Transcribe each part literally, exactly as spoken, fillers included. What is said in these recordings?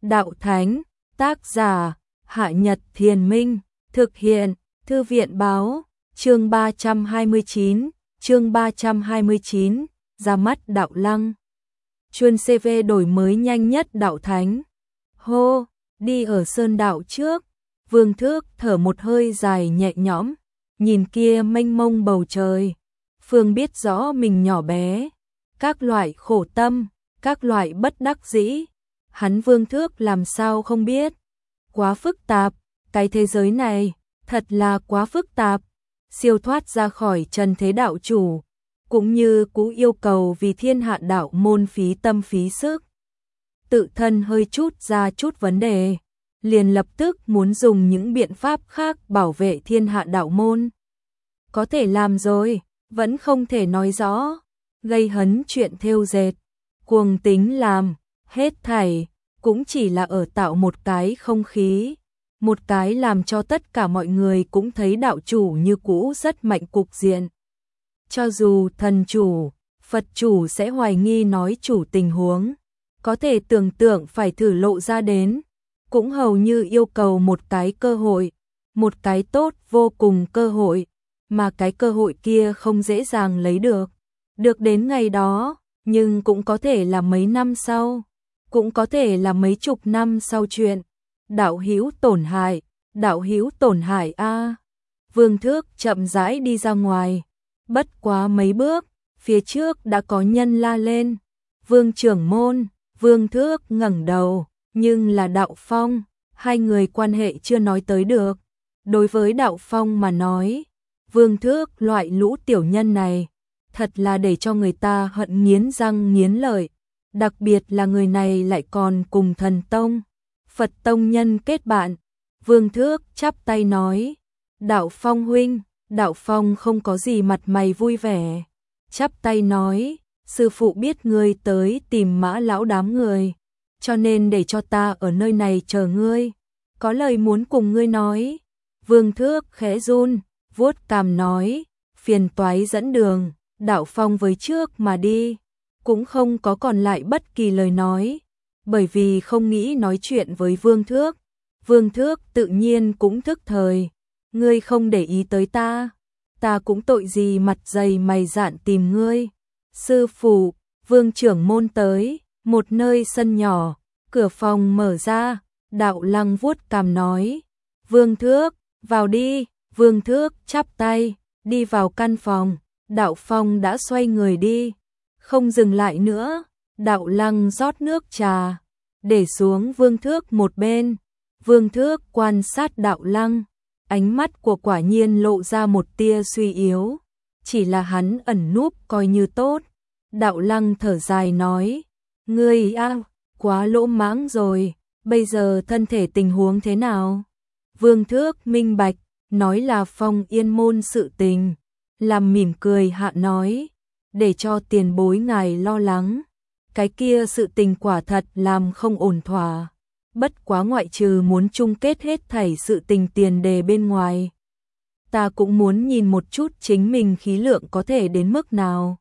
Đạo Thánh, tác giả, Hạ Nhật Thiền Minh, thực hiện, Thư viện Báo, chương ba trăm hai mươi chín, chương ba trăm hai mươi chín, ra mắt Đạo Lăng. Chuân xê vê đổi mới nhanh nhất Đạo Thánh. Hô, đi ở sơn đạo trước, Vương Thước thở một hơi dài nhẹ nhõm, nhìn kia mênh mông bầu trời. Phương biết rõ mình nhỏ bé, các loại khổ tâm, các loại bất đắc dĩ, hắn Vương Thước làm sao không biết. Quá phức tạp, cái thế giới này, thật là quá phức tạp. Siêu thoát ra khỏi trần thế đạo chủ, cũng như cũ yêu cầu vì thiên hạ đạo môn phí tâm phí sức. Tự thân hơi chút ra chút vấn đề, liền lập tức muốn dùng những biện pháp khác bảo vệ thiên hạ đạo môn. Có thể làm rồi, vẫn không thể nói rõ, gây hấn chuyện thêu dệt, cuồng tính làm, hết thảy, cũng chỉ là ở tạo một cái không khí, một cái làm cho tất cả mọi người cũng thấy đạo chủ như cũ rất mạnh cục diện. Cho dù thần chủ, Phật chủ sẽ hoài nghi nói chủ tình huống, có thể tưởng tượng phải thử lộ ra đến, cũng hầu như yêu cầu một cái cơ hội, một cái tốt vô cùng cơ hội, mà cái cơ hội kia không dễ dàng lấy được. Được đến ngày đó, nhưng cũng có thể là mấy năm sau, cũng có thể là mấy chục năm sau chuyện. Đạo hữu tổn hại, đạo hữu tổn hại a. Vương Thước chậm rãi đi ra ngoài, bất quá mấy bước, phía trước đã có nhân la lên. Vương trưởng môn, Vương Thước ngẩng đầu, nhưng là Đạo Phong, hai người quan hệ chưa nói tới được. Đối với Đạo Phong mà nói, Vương Thước loại lũ tiểu nhân này, thật là để cho người ta hận nghiến răng nghiến lợi, đặc biệt là người này lại còn cùng thần tông, Phật tông nhân kết bạn. Vương Thước chắp tay nói, Đạo Phong huynh. Đạo Phong không có gì mặt mày vui vẻ, chắp tay nói, sư phụ biết ngươi tới tìm Mã lão đám người, cho nên để cho ta ở nơi này chờ ngươi, có lời muốn cùng ngươi nói. Vương Thước khẽ run, vuốt cằm nói, phiền toái dẫn đường. Đạo Phong với trước mà đi, cũng không có còn lại bất kỳ lời nói, bởi vì không nghĩ nói chuyện với Vương Thước. Vương Thước tự nhiên cũng thức thời, ngươi không để ý tới ta, ta cũng tội gì mặt dày mày dạn tìm ngươi. Sư phụ, Vương trưởng môn tới, một nơi sân nhỏ, cửa phòng mở ra, Đạo Lăng vuốt cằm nói, Vương Thước, vào đi. Vương Thước chắp tay, đi vào căn phòng. Đạo Phong đã xoay người đi, không dừng lại nữa. Đạo Lăng rót nước trà, để xuống Vương Thước một bên. Vương Thước quan sát Đạo Lăng, ánh mắt của quả nhiên lộ ra một tia suy yếu, chỉ là hắn ẩn núp coi như tốt. Đạo Lăng thở dài nói, ngươi a, quá lỗ mãng rồi, bây giờ thân thể tình huống thế nào? Vương Thước minh bạch, nói là Phong Yên môn sự tình, làm mỉm cười hạ nói, để cho tiền bối ngài lo lắng, cái kia sự tình quả thật làm không ổn thỏa, bất quá ngoại trừ muốn chung kết hết thảy sự tình tiền đề bên ngoài, ta cũng muốn nhìn một chút chính mình khí lượng có thể đến mức nào.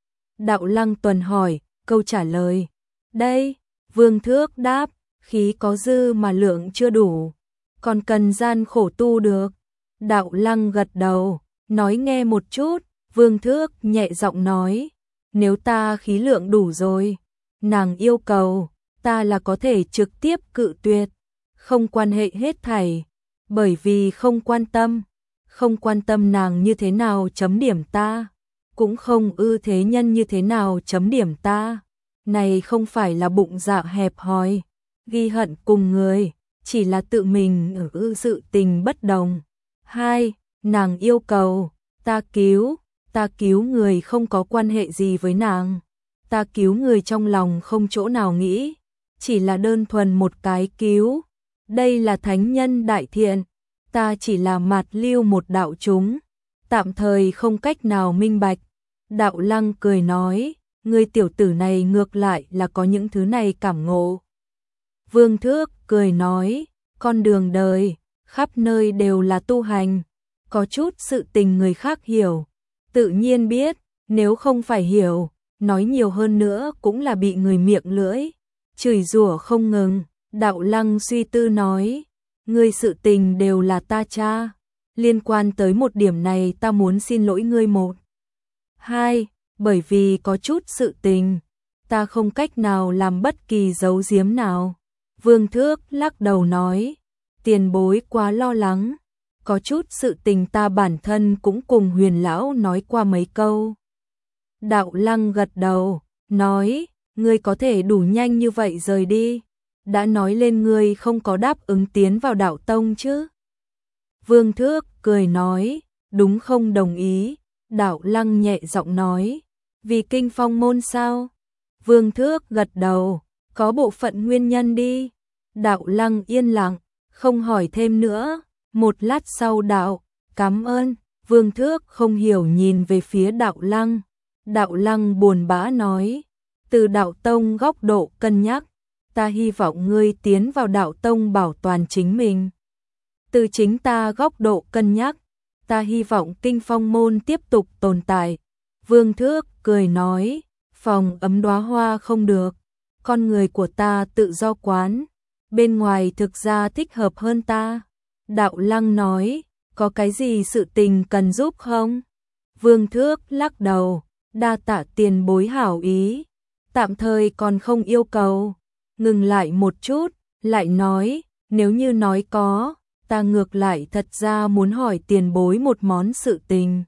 Đạo Lăng tuần hỏi, câu trả lời, đây. Vương Thước đáp, khí có dư mà lượng chưa đủ, còn cần gian khổ tu được. Đạo Lăng gật đầu, nói nghe một chút. Vương Thước nhẹ giọng nói, nếu ta khí lượng đủ rồi, nàng yêu cầu, ta là có thể trực tiếp cự tuyệt, không quan hệ hết thảy, bởi vì không quan tâm, không quan tâm nàng như thế nào chấm điểm ta, cũng không ư thế nhân như thế nào chấm điểm ta. Này không phải là bụng dạ hẹp hòi, ghi hận cùng người, chỉ là tự mình ở ư sự tình bất đồng. Hai, nàng yêu cầu, ta cứu, ta cứu người không có quan hệ gì với nàng, ta cứu người trong lòng không chỗ nào nghĩ, chỉ là đơn thuần một cái cứu. Đây là thánh nhân đại thiện, ta chỉ là mạt lưu một đạo chúng, tạm thời không cách nào minh bạch. Đạo Lăng cười nói, ngươi tiểu tử này ngược lại là có những thứ này cảm ngộ. Vương Thước cười nói, con đường đời, khắp nơi đều là tu hành, có chút sự tình người khác hiểu, tự nhiên biết, nếu không phải hiểu, nói nhiều hơn nữa cũng là bị người miệng lưỡi, chửi rủa không ngừng. Đạo Lăng suy tư nói, ngươi sự tình đều là ta tra, liên quan tới một điểm này ta muốn xin lỗi ngươi một. Hai, bởi vì có chút sự tình, ta không cách nào làm bất kỳ giấu giếm nào. Vương Thước lắc đầu nói, tiền bối quá lo lắng, có chút sự tình ta bản thân cũng cùng Huyền lão nói qua mấy câu. Đạo Lăng gật đầu, nói, ngươi có thể đủ nhanh như vậy rời đi, đã nói lên ngươi không có đáp ứng tiến vào đạo tông chứ. Vương Thước cười nói, đúng không đồng ý. Đạo Lăng nhẹ giọng nói, vì Kinh Phong môn sao? Vương Thước gật đầu, có bộ phận nguyên nhân đi. Đạo Lăng yên lặng, không hỏi thêm nữa. Một lát sau đạo, cảm ơn. Vương Thước không hiểu nhìn về phía Đạo Lăng. Đạo Lăng buồn bã nói, từ đạo tông góc độ cân nhắc, ta hy vọng ngươi tiến vào đạo tông bảo toàn chính mình. Từ chính ta góc độ cân nhắc, ta hy vọng Kinh Phong môn tiếp tục tồn tại. Vương Thước cười nói, phòng ấm đóa hoa không được, con người của ta tự do quán, bên ngoài thực ra thích hợp hơn ta. Đạo Lăng nói, có cái gì sự tình cần giúp không? Vương Thước lắc đầu, đa tạ tiền bối hảo ý, tạm thời còn không yêu cầu. Ngừng lại một chút, lại nói, nếu như nói có, ta ngược lại thật ra muốn hỏi tiền bối một món sự tình.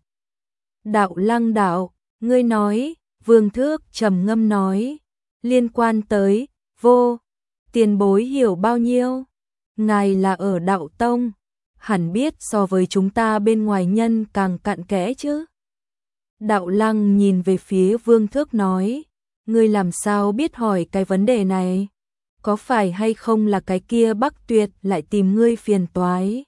Đạo Lăng đạo, ngươi nói. Vương Thước trầm ngâm nói, liên quan tới vô, tiền bối hiểu bao nhiêu? Ngài là ở đạo tông, hẳn biết so với chúng ta bên ngoài nhân càng cặn kẽ chứ. Đạo Lăng nhìn về phía Vương Thước nói, ngươi làm sao biết hỏi cái vấn đề này? Có phải hay không là cái kia Bắc Tuyệt lại tìm ngươi phiền toái?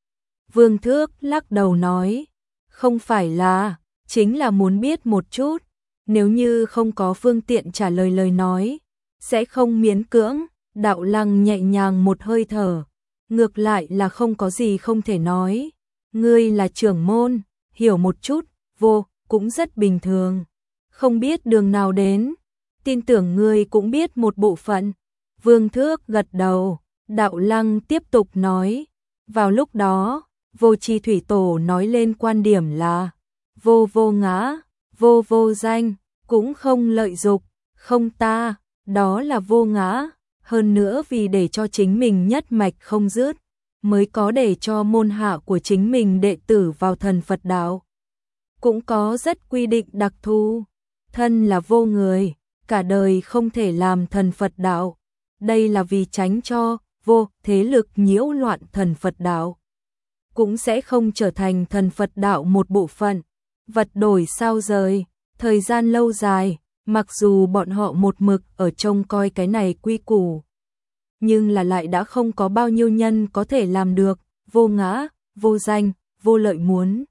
Vương Thước lắc đầu nói, không phải là, chính là muốn biết một chút, nếu như không có phương tiện trả lời lời nói, sẽ không miễn cưỡng. Đạo Lăng nhẹ nhàng một hơi thở, ngược lại là không có gì không thể nói. Ngươi là trưởng môn, hiểu một chút, vô, cũng rất bình thường. Không biết đường nào đến, tin tưởng ngươi cũng biết một bộ phận. Vương Thước gật đầu, Đạo Lăng tiếp tục nói, vào lúc đó, Vô Chi Thủy Tổ nói lên quan điểm là, vô vô ngã, vô vô danh, cũng không lợi dục, không ta, đó là vô ngã. Hơn nữa vì để cho chính mình nhất mạch không dứt, mới có để cho môn hạ của chính mình đệ tử vào thần Phật đạo. Cũng có rất quy định đặc thù, thân là vô người, cả đời không thể làm thần Phật đạo. Đây là vì tránh cho vô thế lực nhiễu loạn thần Phật đạo, cũng sẽ không trở thành thần Phật đạo một bộ phận. Vật đổi sao rời, thời gian lâu dài, mặc dù bọn họ một mực ở trông coi cái này quy củ, nhưng là lại đã không có bao nhiêu nhân có thể làm được, vô ngã, vô danh, vô lợi muốn.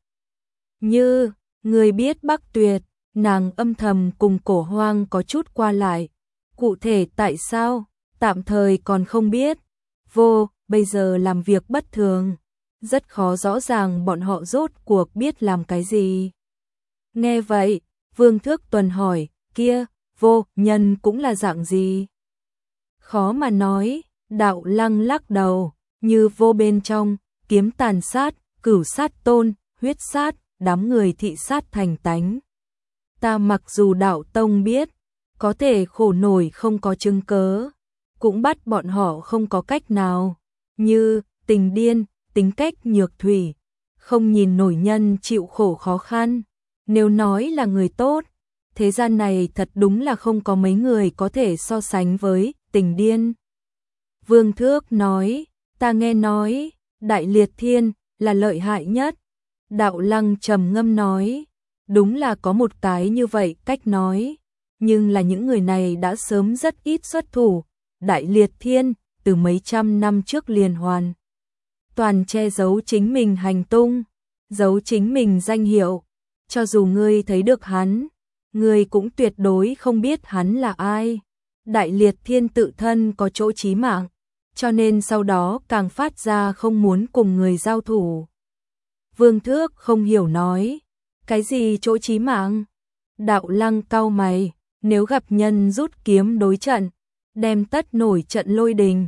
Như, người biết Bắc Tuyệt, nàng âm thầm cùng Cổ Hoang có chút qua lại, cụ thể tại sao, tạm thời còn không biết. Vô, bây giờ làm việc bất thường, rất khó rõ ràng bọn họ rốt cuộc biết làm cái gì. Nghe vậy, Vương Thước Tuần hỏi, kia, vô, nhân cũng là dạng gì? Khó mà nói. Đạo Lăng lắc đầu, như vô bên trong, kiếm tàn sát, cửu sát tôn, huyết sát, đám người thị sát thành tánh. Ta mặc dù đạo tông biết, có thể khổ nổi không có chứng cớ, cũng bắt bọn họ không có cách nào, như tình điên, tính cách nhược thủy, không nhìn nổi nhân chịu khổ khó khăn. Nếu nói là người tốt, thế gian này thật đúng là không có mấy người có thể so sánh với tình điên. Vương Thước nói, ta nghe nói, Đại Liệt Thiên là lợi hại nhất. Đạo Lăng trầm ngâm nói, đúng là có một cái như vậy cách nói, nhưng là những người này đã sớm rất ít xuất thủ. Đại Liệt Thiên từ mấy trăm năm trước liền hoàn toàn che giấu chính mình hành tung, giấu chính mình danh hiệu, cho dù ngươi thấy được hắn, ngươi cũng tuyệt đối không biết hắn là ai. Đại Liệt Thiên tự thân có chỗ chí mạng, cho nên sau đó càng phát ra không muốn cùng người giao thủ. Vương Thước không hiểu nói, cái gì chỗ chí mạng? Đạo Lăng cau mày, nếu gặp nhân rút kiếm đối trận, đem tất nổi trận lôi đình,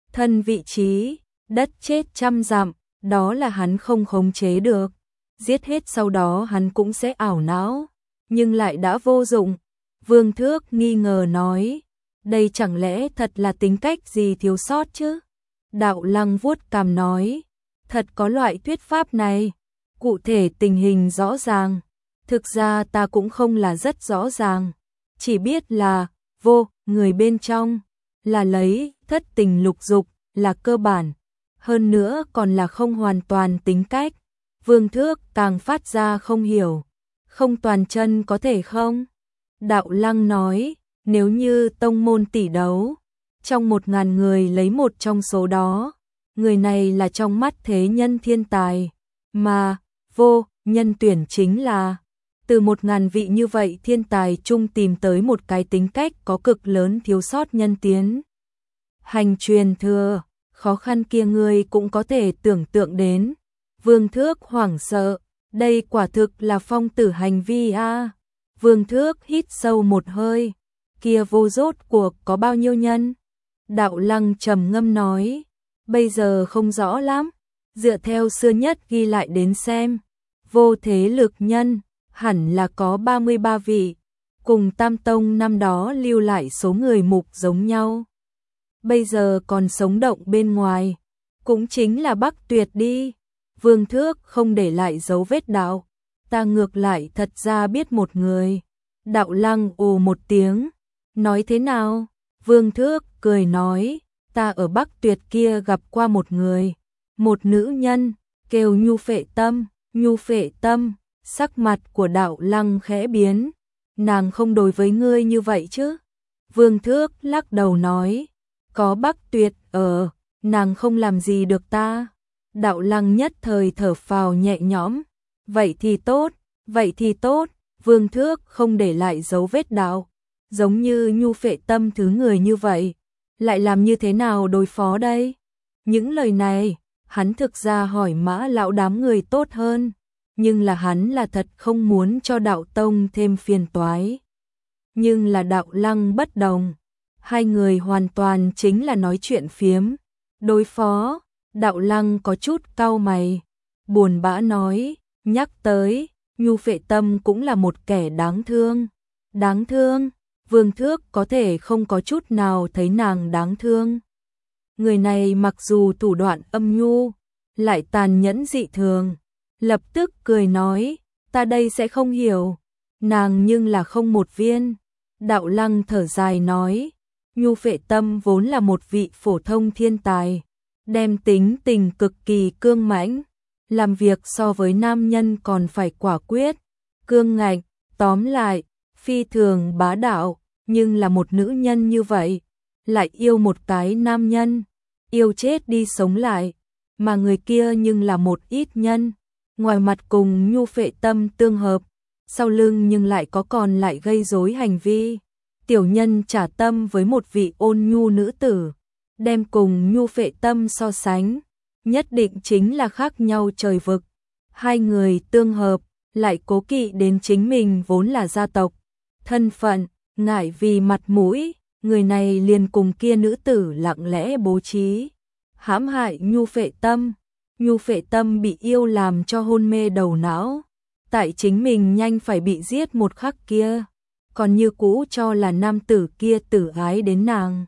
thân vị trí, đất chết trăm dặm, đó là hắn không khống chế được. Giết hết sau đó hắn cũng sẽ ảo não, nhưng lại đã vô dụng. Vương Thước nghi ngờ nói, đây chẳng lẽ thật là tính cách gì thiếu sót chứ? Đạo Lăng vuốt cằm nói, thật có loại thuyết pháp này, cụ thể tình hình rõ ràng. Thực ra ta cũng không là rất rõ ràng, chỉ biết là vô, người bên trong, là lấy thất tình lục dục, là cơ bản, hơn nữa còn là không hoàn toàn tính cách. Vương Thước càng phát ra không hiểu, không toàn chân có thể không? Đạo Lăng nói, nếu như tông môn tỷ đấu, trong một ngàn người lấy một trong số đó, người này là trong mắt thế nhân thiên tài, mà vô nhân tuyển chính là từ một ngàn vị như vậy thiên tài chung tìm tới một cái tính cách có cực lớn thiếu sót nhân tiến. Hành truyền thừa, khó khăn kia ngươi cũng có thể tưởng tượng đến. Vương Thước hoảng sợ, đây quả thực là phong tử hành vi a. À. Vương Thước hít sâu một hơi, kia vô rốt cuộc có bao nhiêu nhân? Đạo Lăng trầm ngâm nói, bây giờ không rõ lắm, dựa theo xưa nhất ghi lại đến xem, vô thế lực nhân, hẳn là có ba mươi ba vị, cùng Tam Tông năm đó lưu lại số người mục giống nhau. Bây giờ còn sống động bên ngoài, cũng chính là Bắc Tuyệt đi. Vương Thước không để lại dấu vết đạo, ta ngược lại thật ra biết một người. Đạo Lăng ồ một tiếng, nói thế nào? Vương Thước cười nói, ta ở Bắc Tuyệt kia gặp qua một người, một nữ nhân, kêu Nhu Phệ Tâm. Nhu Phệ Tâm, sắc mặt của Đạo Lăng khẽ biến, nàng không đối với ngươi như vậy chứ? Vương Thước lắc đầu nói, có Bắc Tuyệt ở, nàng không làm gì được ta. Đạo Lăng nhất thời thở phào nhẹ nhõm, vậy thì tốt, vậy thì tốt. Vương Thước không để lại dấu vết đạo, giống như Nhu Phệ Tâm thứ người như vậy, lại làm như thế nào đối phó đây? Những lời này, hắn thực ra hỏi Mã lão đám người tốt hơn, nhưng là hắn là thật không muốn cho Đạo Tông thêm phiền toái. Nhưng là Đạo Lăng bất đồng, hai người hoàn toàn chính là nói chuyện phiếm, đối phó. Đạo Lăng có chút cau mày, buồn bã nói, nhắc tới, Nhu Phệ Tâm cũng là một kẻ đáng thương. Đáng thương? Vương Thước có thể không có chút nào thấy nàng đáng thương. Người này mặc dù thủ đoạn âm nhu, lại tàn nhẫn dị thường. Lập tức cười nói, ta đây sẽ không hiểu. Nàng nhưng là không một viên. Đạo Lăng thở dài nói, Nhu Phệ Tâm vốn là một vị phổ thông thiên tài, đem tính tình cực kỳ cương mãnh, làm việc so với nam nhân còn phải quả quyết, cương ngạnh, tóm lại, phi thường bá đạo, nhưng là một nữ nhân như vậy, lại yêu một cái nam nhân, yêu chết đi sống lại, mà người kia nhưng là một ít nhân, ngoài mặt cùng Nhu Phệ Tâm tương hợp, sau lưng nhưng lại có còn lại gây rối hành vi. Tiểu nhân trả tâm với một vị ôn nhu nữ tử, đem cùng Nhu Phệ Tâm so sánh, nhất định chính là khác nhau trời vực. Hai người tương hợp, lại cố kỵ đến chính mình vốn là gia tộc, thân phận, ngại vì mặt mũi, người này liền cùng kia nữ tử lặng lẽ bố trí, hãm hại Nhu Phệ Tâm. Nhu Phệ Tâm bị yêu làm cho hôn mê đầu não, tại chính mình nhanh phải bị giết một khắc kia, còn như cũ cho là nam tử kia tử ái đến nàng.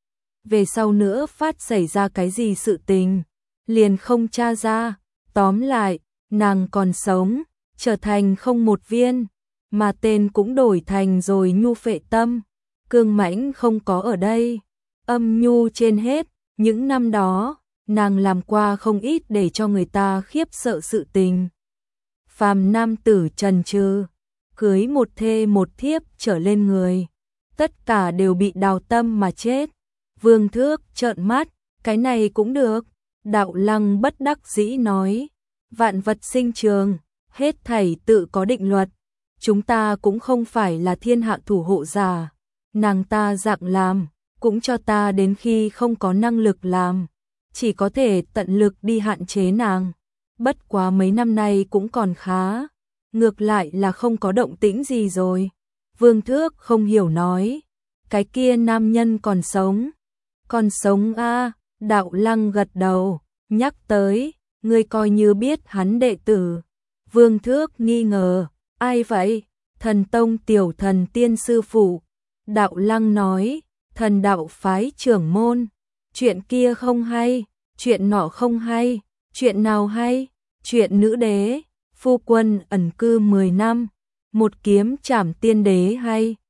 Về sau nữa phát xảy ra cái gì sự tình, liền không tra ra, tóm lại, nàng còn sống, trở thành không một viên, mà tên cũng đổi thành rồi Nhu Phệ Tâm, cương mãnh không có ở đây, âm nhu trên hết, những năm đó, nàng làm qua không ít để cho người ta khiếp sợ sự tình. Phàm nam tử trần trừ, cưới một thê một thiếp trở lên người, tất cả đều bị đào tâm mà chết. Vương Thước trợn mắt, cái này cũng được. Đạo Lăng bất đắc dĩ nói, vạn vật sinh trường, hết thảy tự có định luật, chúng ta cũng không phải là thiên hạ thủ hộ giả, nàng ta dạng làm, cũng cho ta đến khi không có năng lực làm, chỉ có thể tận lực đi hạn chế nàng, bất quá mấy năm nay cũng còn khá, ngược lại là không có động tĩnh gì rồi. Vương Thước không hiểu nói, cái kia nam nhân còn sống, còn sống a, à, Đạo Lăng gật đầu, nhắc tới, ngươi coi như biết hắn đệ tử. Vương Thước nghi ngờ, ai vậy? Thần Tông tiểu thần tiên sư phụ. Đạo Lăng nói, thần đạo phái trưởng môn. Chuyện kia không hay, chuyện nọ không hay, chuyện nào hay? Chuyện nữ đế, phu quân ẩn cư mười năm, một kiếm trảm tiên đế hay.